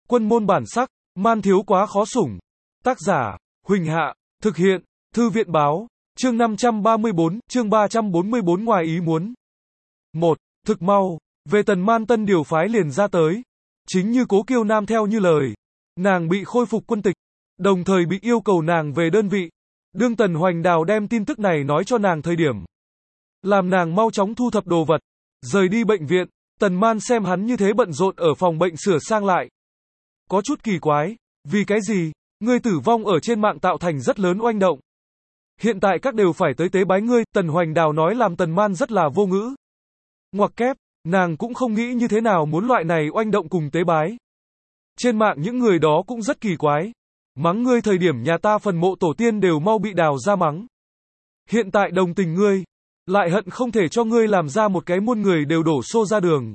Quân môn bản sắc, man thiếu quá khó sủng. Tác giả, Huỳnh Hạ, thực hiện, Thư viện báo, chương 534, chương 344 ngoài ý muốn. 1. Thực mau, về Tần Man tân điều phái liền ra tới. Chính như Cố Kiêu Nam theo như lời, nàng bị khôi phục quân tịch, đồng thời bị yêu cầu nàng về đơn vị. Đương Tần Hoành Đào đem tin tức này nói cho nàng thời điểm, làm nàng mau chóng thu thập đồ vật, rời đi bệnh viện. Tần Man xem hắn như thế bận rộn ở phòng bệnh sửa sang lại, có chút kỳ quái, vì cái gì, ngươi tử vong ở trên mạng tạo thành rất lớn oanh động. Hiện tại các đều phải tới tế bái ngươi, Tần Hoành Đào nói làm Tần Man rất là vô ngữ. Ngoặc kép, nàng cũng không nghĩ như thế nào muốn loại này oanh động cùng tế bái. Trên mạng những người đó cũng rất kỳ quái. Mắng ngươi thời điểm nhà ta phần mộ tổ tiên đều mau bị đào ra mắng. Hiện tại đồng tình ngươi, lại hận không thể cho ngươi làm ra một cái muôn người đều đổ xô ra đường.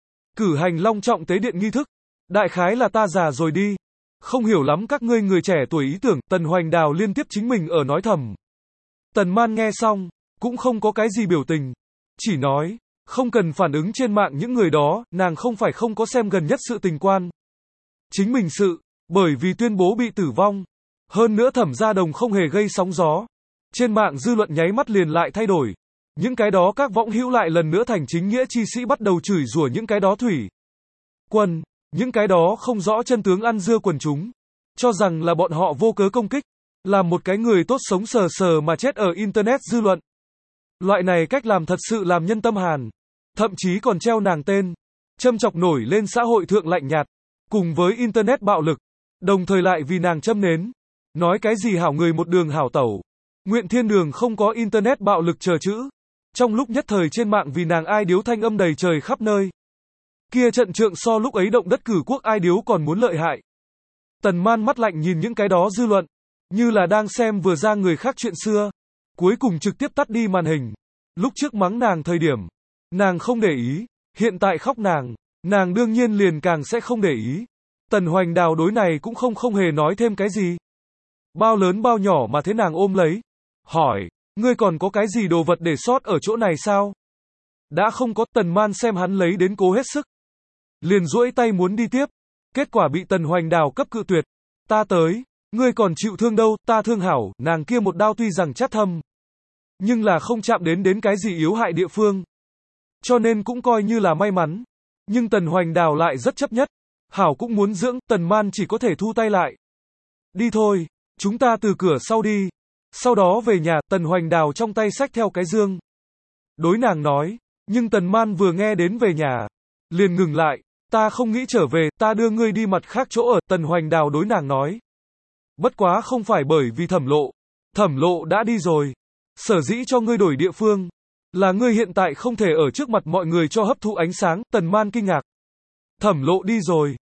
Cử hành long trọng tế điện nghi thức, đại khái là ta già rồi đi. Không hiểu lắm các ngươi người trẻ tuổi ý tưởng, Tần Hoành Đào liên tiếp chính mình ở nói thầm. Tần Man nghe xong, cũng không có cái gì biểu tình. Chỉ nói, không cần phản ứng trên mạng những người đó, nàng không phải không có xem gần nhất sự tình quan. Chính mình sự, bởi vì tuyên bố bị tử vong. Hơn nữa Thẩm Gia Đồng không hề gây sóng gió. Trên mạng dư luận nháy mắt liền lại thay đổi. Những cái đó các võng hữu lại lần nữa thành chính nghĩa chi sĩ bắt đầu chửi rủa những cái đó thủy quân, những cái đó không rõ chân tướng ăn dưa quần chúng, cho rằng là bọn họ vô cớ công kích, làm một cái người tốt sống sờ sờ mà chết ở internet dư luận. Loại này cách làm thật sự làm nhân tâm hàn, thậm chí còn treo nàng tên, châm chọc nổi lên xã hội thượng lạnh nhạt, cùng với internet bạo lực, đồng thời lại vì nàng châm nến, nói cái gì hảo người một đường hảo tẩu, nguyện thiên đường không có internet bạo lực chờ chữ. Trong lúc nhất thời trên mạng vì nàng ai điếu thanh âm đầy trời khắp nơi. Kia trận trượng so lúc ấy động đất cử quốc ai điếu còn muốn lợi hại. Tần Man mắt lạnh nhìn những cái đó dư luận, như là đang xem vừa ra người khác chuyện xưa. Cuối cùng trực tiếp tắt đi màn hình. Lúc trước mắng nàng thời điểm, nàng không để ý, hiện tại khóc nàng đương nhiên liền càng sẽ không để ý. Tần Hoành Đào đối này cũng không hề nói thêm cái gì. Bao lớn bao nhỏ mà thế nàng ôm lấy, hỏi, ngươi còn có cái gì đồ vật để sót ở chỗ này sao? Đã không có, Tần Man xem hắn lấy đến cố hết sức, liền duỗi tay muốn đi tiếp, kết quả bị Tần Hoành Đào cấp cự tuyệt. Ta tới, ngươi còn chịu thương đâu, ta thương hảo, nàng kia một đao tuy rằng chát thâm, nhưng là không chạm đến cái gì yếu hại địa phương. Cho nên cũng coi như là may mắn. Nhưng Tần Hoành Đào lại rất chấp nhất, hảo cũng muốn dưỡng, Tần Man chỉ có thể thu tay lại. Đi thôi, chúng ta từ cửa sau đi. Sau đó về nhà, Tần Hoành Đào trong tay xách theo cái dương. Đối nàng nói, nhưng Tần Man vừa nghe đến về nhà, liền ngừng lại, ta không nghĩ trở về, ta đưa ngươi đi mặt khác chỗ ở, Tần Hoành Đào đối nàng nói. Bất quá không phải bởi vì Thẩm Lộ đã đi rồi. Sở dĩ cho ngươi đổi địa phương, là ngươi hiện tại không thể ở trước mặt mọi người cho hấp thụ ánh sáng, Tần Man kinh ngạc. Thẩm Lộ đi rồi,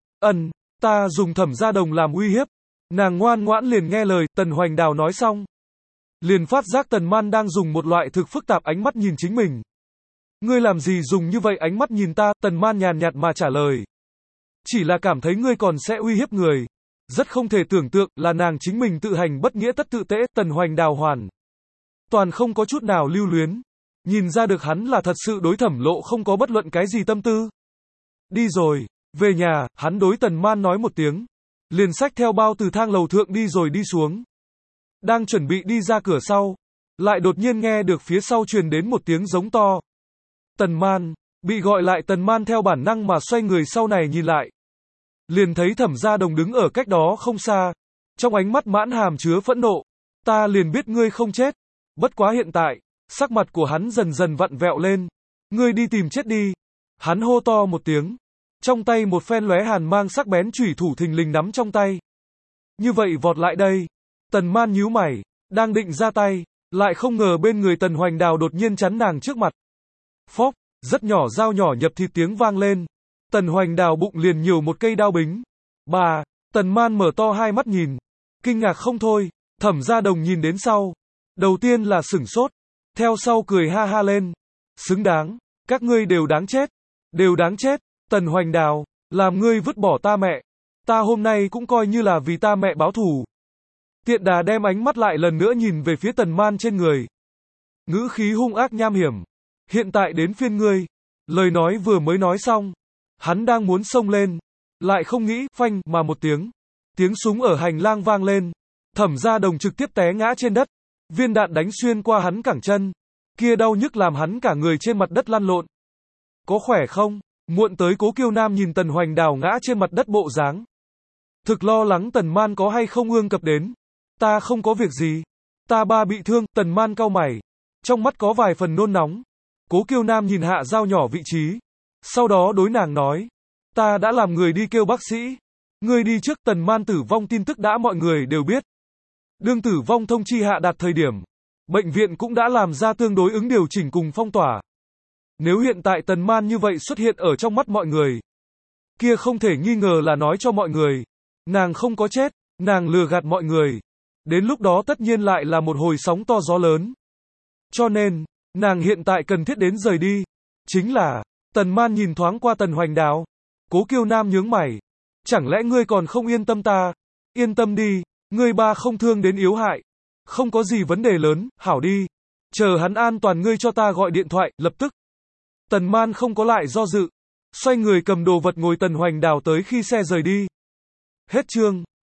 ta dùng Thẩm Gia Đồng làm uy hiếp. Nàng ngoan ngoãn liền nghe lời, Tần Hoành Đào nói xong, liền phát giác Tần Man đang dùng một loại thực phức tạp ánh mắt nhìn chính mình. Ngươi làm gì dùng như vậy ánh mắt nhìn ta, Tần Man nhàn nhạt mà trả lời. Chỉ là cảm thấy ngươi còn sẽ uy hiếp người. Rất không thể tưởng tượng là nàng chính mình tự hành bất nghĩa tất tự tễ, Tần Hoành Đào hoàn toàn không có chút nào lưu luyến. Nhìn ra được hắn là thật sự đối Thẩm Lộ không có bất luận cái gì tâm tư. Đi rồi, về nhà, hắn đối Tần Man nói một tiếng, liền xách theo bao từ thang lầu thượng đi rồi đi xuống. Đang chuẩn bị đi ra cửa sau, lại đột nhiên nghe được phía sau truyền đến một tiếng giống to. Tần Man, bị gọi lại, Tần Man theo bản năng mà xoay người sau này nhìn lại. Liền thấy Thẩm Gia Đồng đứng ở cách đó không xa, trong ánh mắt mãn hàm chứa phẫn nộ. Ta liền biết ngươi không chết, bất quá hiện tại, sắc mặt của hắn dần dần vặn vẹo lên. Ngươi đi tìm chết đi. Hắn hô to một tiếng, trong tay một phen lóe hàn mang sắc bén chủy thủ thình lình nắm trong tay. Như vậy vọt lại đây. Tần Man nhíu mày, đang định ra tay, lại không ngờ bên người Tần Hoành Đào đột nhiên chắn nàng trước mặt. Phốc, rất nhỏ dao nhỏ nhập thịt tiếng vang lên. Tần Hoành Đào bụng liền nhiều một cây đao bính. Bà, Tần Man mở to hai mắt nhìn, kinh ngạc không thôi. Thẩm Gia Đồng nhìn đến sau, đầu tiên là sửng sốt, theo sau cười ha ha lên. Xứng đáng, các ngươi đều đáng chết, đều đáng chết. Tần Hoành Đào, làm ngươi vứt bỏ ta mẹ, ta hôm nay cũng coi như là vì ta mẹ báo thù. Tiện đà đem ánh mắt lại lần nữa nhìn về phía Tần Man trên người. Ngữ khí hung ác nham hiểm. Hiện tại đến phiên ngươi. Lời nói vừa mới nói xong, hắn đang muốn xông lên, Lại không nghĩ, phanh, mà một tiếng. Tiếng súng ở hành lang vang lên. Thẩm Gia Đồng trực tiếp té ngã trên đất. Viên đạn đánh xuyên qua hắn cẳng chân. Kia đau nhức làm hắn cả người trên mặt đất lăn lộn. Có khỏe không? Muộn tới Cố Kiêu Nam nhìn Tần Hoành Đào ngã trên mặt đất bộ dáng. Thực lo lắng Tần Man có hay không ương cập đến. Ta không có việc gì. Ta ba bị thương, Tần Man cau mày. Trong mắt có vài phần nôn nóng. Cố Kiêu Nam nhìn hạ dao nhỏ vị trí. Sau đó đối nàng nói. Ta đã làm người đi kêu bác sĩ. Người đi trước. Tần Man tử vong tin tức đã mọi người đều biết. Đương tử vong thông chi hạ đạt thời điểm. Bệnh viện cũng đã làm ra tương đối ứng điều chỉnh cùng phong tỏa. Nếu hiện tại Tần Man như vậy xuất hiện ở trong mắt mọi người. Kia không thể nghi ngờ là nói cho mọi người. Nàng không có chết. Nàng lừa gạt mọi người. Đến lúc đó tất nhiên lại là một hồi sóng to gió lớn. Cho nên, nàng hiện tại cần thiết đến rời đi. Chính là, Tần Man nhìn thoáng qua Tần Hoành Đào. Cố Kiêu Nam nhướng mày. Chẳng lẽ ngươi còn không yên tâm ta? Yên tâm đi, ngươi ba không thương đến yếu hại. Không có gì vấn đề lớn, hảo đi. Chờ hắn an toàn ngươi cho ta gọi điện thoại, lập tức. Tần Man không có lại do dự. Xoay người cầm đồ vật ngồi Tần Hoành Đào tới khi xe rời đi. Hết chương.